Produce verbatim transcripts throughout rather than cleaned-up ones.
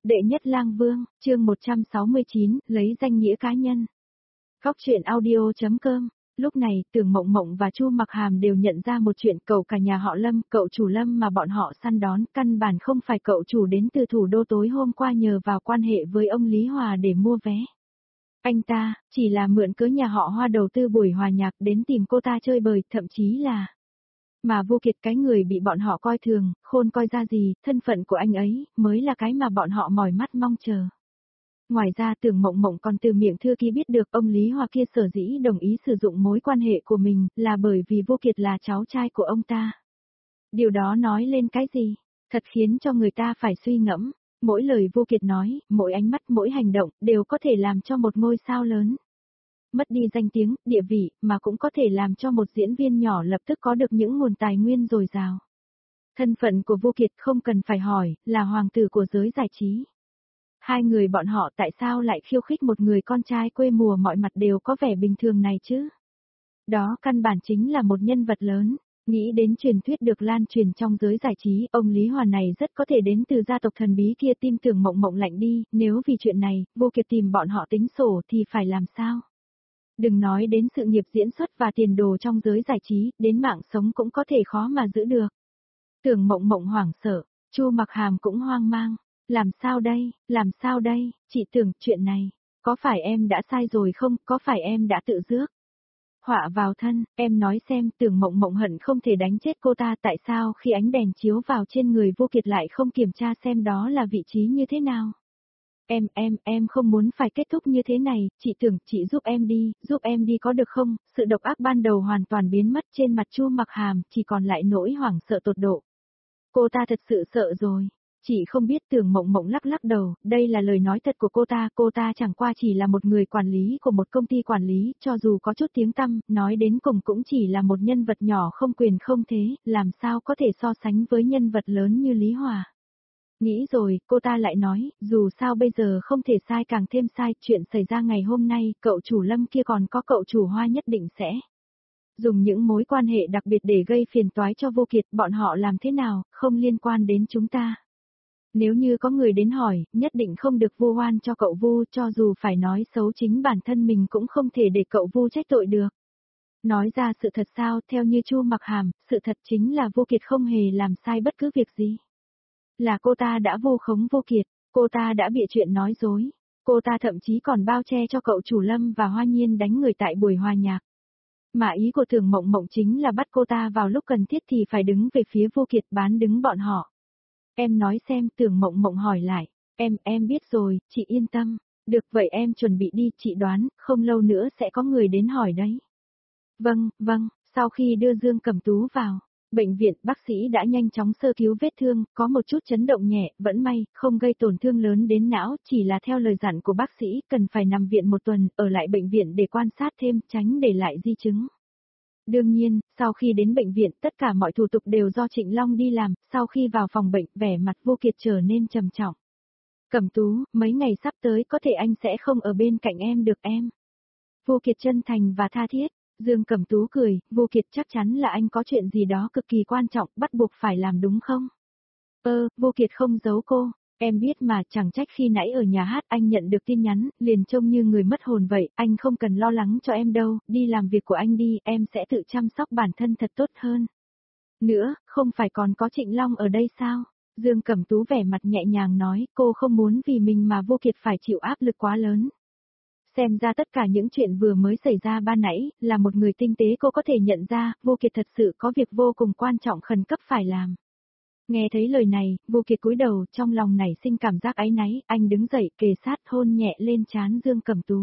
Đệ nhất lang vương, chương một trăm sáu mươi chín, lấy danh nghĩa cá nhân. Góc truyện audio chấm com. Lúc này, Tưởng Mộng Mộng và Chu Mặc Hàm đều nhận ra một chuyện, cậu cả nhà họ Lâm, cậu chủ Lâm mà bọn họ săn đón, căn bản không phải cậu chủ đến từ thủ đô tối hôm qua nhờ vào quan hệ với ông Lý Hòa để mua vé. Anh ta, chỉ là mượn cớ nhà họ Hoa đầu tư buổi hòa nhạc đến tìm cô ta chơi bời, thậm chí là... Mà Vô Kiệt, cái người bị bọn họ coi thường, khôn coi ra gì, thân phận của anh ấy, mới là cái mà bọn họ mỏi mắt mong chờ. Ngoài ra Tưởng Mộng Mộng còn từ miệng thư ký biết được ông Lý Hòa kia sở dĩ đồng ý sử dụng mối quan hệ của mình, là bởi vì Vô Kiệt là cháu trai của ông ta. Điều đó nói lên cái gì? Thật khiến cho người ta phải suy ngẫm. Mỗi lời Vô Kiệt nói, mỗi ánh mắt, mỗi hành động, đều có thể làm cho một ngôi sao lớn mất đi danh tiếng, địa vị, mà cũng có thể làm cho một diễn viên nhỏ lập tức có được những nguồn tài nguyên dồi dào. Thân phận của Vô Kiệt không cần phải hỏi, là hoàng tử của giới giải trí. Hai người bọn họ tại sao lại khiêu khích một người con trai quê mùa mọi mặt đều có vẻ bình thường này chứ? Đó căn bản chính là một nhân vật lớn. Nghĩ đến truyền thuyết được lan truyền trong giới giải trí, ông Lý Hòa này rất có thể đến từ gia tộc thần bí kia. Tim Tưởng Mộng Mộng lạnh đi, nếu vì chuyện này, Vô Kiệt tìm bọn họ tính sổ thì phải làm sao? Đừng nói đến sự nghiệp diễn xuất và tiền đồ trong giới giải trí, đến mạng sống cũng có thể khó mà giữ được. Tưởng Mộng Mộng hoảng sợ, Chu Mặc Hàm cũng hoang mang. Làm sao đây, làm sao đây, chị Tưởng, chuyện này, có phải em đã sai rồi không, có phải em đã tự rước họa vào thân, em nói xem. Tưởng Mộng Mộng hận không thể đánh chết cô ta, tại sao khi ánh đèn chiếu vào trên người Vô Kiệt lại không kiểm tra xem đó là vị trí như thế nào. Em, em, em không muốn phải kết thúc như thế này, chị Tưởng, chị giúp em đi, giúp em đi có được không? Sự độc ác ban đầu hoàn toàn biến mất, trên mặt Chu Mặc Hàm, chỉ còn lại nỗi hoảng sợ tột độ. Cô ta thật sự sợ rồi. Chị không biết. Tưởng Mộng Mộng lắc lắc đầu, đây là lời nói thật của cô ta, cô ta chẳng qua chỉ là một người quản lý của một công ty quản lý, cho dù có chút tiếng tăm, nói đến cùng cũng chỉ là một nhân vật nhỏ không quyền không thế, làm sao có thể so sánh với nhân vật lớn như Lý Hòa. Nghĩ rồi, cô ta lại nói, dù sao bây giờ không thể sai càng thêm sai, chuyện xảy ra ngày hôm nay, cậu chủ Lâm kia còn có cậu chủ Hoa nhất định sẽ dùng những mối quan hệ đặc biệt để gây phiền toái cho Vô Kiệt. Bọn họ làm thế nào, không liên quan đến chúng ta. Nếu như có người đến hỏi, nhất định không được vu oan cho cậu Vu, cho dù phải nói xấu chính bản thân mình cũng không thể để cậu Vu trách tội được. Nói ra sự thật sao? Theo như Chu Mặc Hàm, sự thật chính là Vô Kiệt không hề làm sai bất cứ việc gì. Là cô ta đã vu khống Vô Kiệt, cô ta đã bịa chuyện nói dối, cô ta thậm chí còn bao che cho cậu chủ Lâm và Hoa Nhiên đánh người tại buổi hòa nhạc. Mà ý của Tưởng Mộng Mộng chính là bắt cô ta vào lúc cần thiết thì phải đứng về phía Vô Kiệt, bán đứng bọn họ. Em nói xem. Tưởng Mộng Mộng hỏi lại. Em, em biết rồi, chị yên tâm. Được vậy em chuẩn bị đi, chị đoán, không lâu nữa sẽ có người đến hỏi đấy. Vâng, vâng. Sau khi đưa Dương Cẩm Tú vào bệnh viện, bác sĩ đã nhanh chóng sơ cứu vết thương, có một chút chấn động nhẹ, vẫn may, không gây tổn thương lớn đến não, chỉ là theo lời dặn của bác sĩ, cần phải nằm viện một tuần, ở lại bệnh viện để quan sát thêm, tránh để lại di chứng. Đương nhiên, sau khi đến bệnh viện, tất cả mọi thủ tục đều do Trịnh Long đi làm. Sau khi vào phòng bệnh, vẻ mặt Vô Kiệt trở nên trầm trọng. Cẩm Tú, mấy ngày sắp tới có thể anh sẽ không ở bên cạnh em được em. Vô Kiệt chân thành và tha thiết. Dương Cẩm Tú cười, Vô Kiệt, chắc chắn là anh có chuyện gì đó cực kỳ quan trọng, bắt buộc phải làm đúng không? Ơ, Vô Kiệt không giấu cô. Em biết mà, chẳng trách khi nãy ở nhà hát anh nhận được tin nhắn, liền trông như người mất hồn vậy, anh không cần lo lắng cho em đâu, đi làm việc của anh đi, em sẽ tự chăm sóc bản thân thật tốt hơn. Nữa, không phải còn có Trịnh Long ở đây sao? Dương Cẩm Tú vẻ mặt nhẹ nhàng nói, cô không muốn vì mình mà Vô Kiệt phải chịu áp lực quá lớn. Xem ra tất cả những chuyện vừa mới xảy ra ban nãy, là một người tinh tế cô có thể nhận ra, Vô Kiệt thật sự có việc vô cùng quan trọng khẩn cấp phải làm. Nghe thấy lời này, Vô Kiệt cúi đầu, trong lòng nảy sinh cảm giác áy náy, anh đứng dậy, kề sát hôn nhẹ lên trán Dương Cẩm Tú.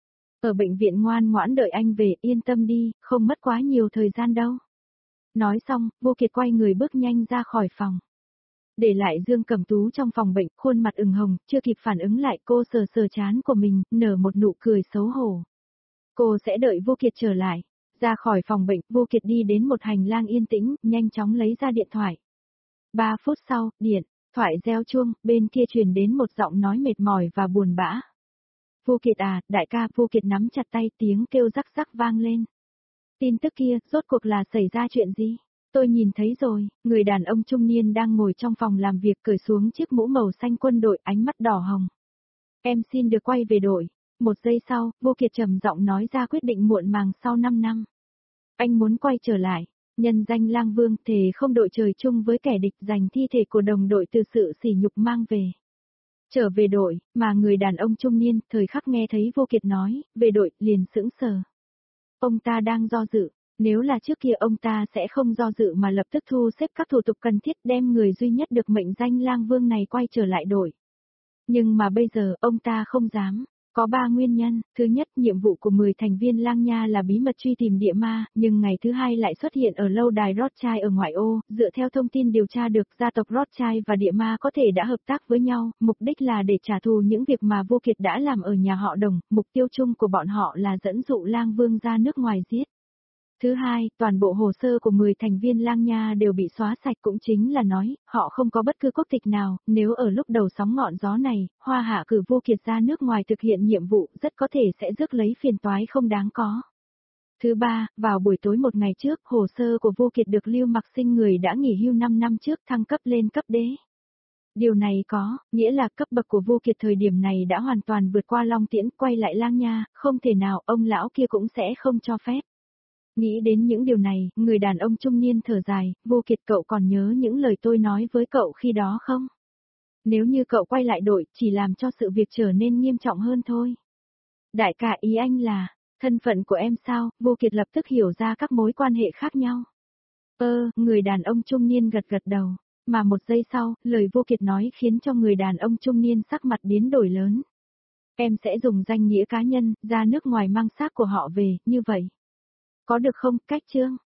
Ở bệnh viện ngoan ngoãn đợi anh về, yên tâm đi, không mất quá nhiều thời gian đâu. Nói xong, Vô Kiệt quay người bước nhanh ra khỏi phòng. Để lại Dương Cẩm Tú trong phòng bệnh, khuôn mặt ửng hồng, chưa kịp phản ứng lại, cô sờ sờ trán của mình, nở một nụ cười xấu hổ. Cô sẽ đợi Vô Kiệt trở lại. Ra khỏi phòng bệnh, Vô Kiệt đi đến một hành lang yên tĩnh, nhanh chóng lấy ra điện thoại. Ba phút sau, điện thoại reo chuông, bên kia truyền đến một giọng nói mệt mỏi và buồn bã. Vô Kiệt à, đại ca. Vô Kiệt nắm chặt tay, tiếng kêu rắc rắc vang lên. Tin tức kia, rốt cuộc là xảy ra chuyện gì? Tôi nhìn thấy rồi, người đàn ông trung niên đang ngồi trong phòng làm việc cởi xuống chiếc mũ màu xanh quân đội, ánh mắt đỏ hồng. Em xin được quay về đội. Một giây sau, Vô Kiệt trầm giọng nói ra quyết định muộn màng sau năm năm. Anh muốn quay trở lại, nhân danh Lang Vương, thề không đội trời chung với kẻ địch, giành thi thể của đồng đội từ sự sỉ nhục mang về. Trở về đội, mà người đàn ông trung niên, thời khắc nghe thấy Vô Kiệt nói, về đội, liền sững sờ. Ông ta đang do dự, nếu là trước kia ông ta sẽ không do dự mà lập tức thu xếp các thủ tục cần thiết đem người duy nhất được mệnh danh Lang Vương này quay trở lại đội. Nhưng mà bây giờ, ông ta không dám. Có ba nguyên nhân, thứ nhất, nhiệm vụ của mười thành viên Lang Nha là bí mật truy tìm địa ma, nhưng ngày thứ hai lại xuất hiện ở lâu đài Rothschild ở ngoại ô, dựa theo thông tin điều tra được, gia tộc Rothschild và địa ma có thể đã hợp tác với nhau, mục đích là để trả thù những việc mà Vô Kiệt đã làm ở nhà họ Đồng, mục tiêu chung của bọn họ là dẫn dụ Lang Vương ra nước ngoài giết. Thứ hai, toàn bộ hồ sơ của mười thành viên Lang Nha đều bị xóa sạch, cũng chính là nói, họ không có bất cứ quốc tịch nào, nếu ở lúc đầu sóng ngọn gió này, Hoa Hạ cử Vô Kiệt ra nước ngoài thực hiện nhiệm vụ, rất có thể sẽ rước lấy phiền toái không đáng có. Thứ ba, vào buổi tối một ngày trước, hồ sơ của Vô Kiệt được Lưu Mặc Sinh, người đã nghỉ hưu năm năm trước, thăng cấp lên cấp đế. Điều này có nghĩa là cấp bậc của Vô Kiệt thời điểm này đã hoàn toàn vượt qua Long Tiễn, quay lại Lang Nha, không thể nào, ông lão kia cũng sẽ không cho phép. Nghĩ đến những điều này, người đàn ông trung niên thở dài, Vô Kiệt, cậu còn nhớ những lời tôi nói với cậu khi đó không? Nếu như cậu quay lại đội, chỉ làm cho sự việc trở nên nghiêm trọng hơn thôi. Đại ca, ý anh là, thân phận của em sao? Vô Kiệt lập tức hiểu ra các mối quan hệ khác nhau. Ơ, người đàn ông trung niên gật gật đầu, mà một giây sau, lời Vô Kiệt nói khiến cho người đàn ông trung niên sắc mặt biến đổi lớn. Em sẽ dùng danh nghĩa cá nhân, ra nước ngoài mang xác của họ về, như vậy. Có được không, cách chương?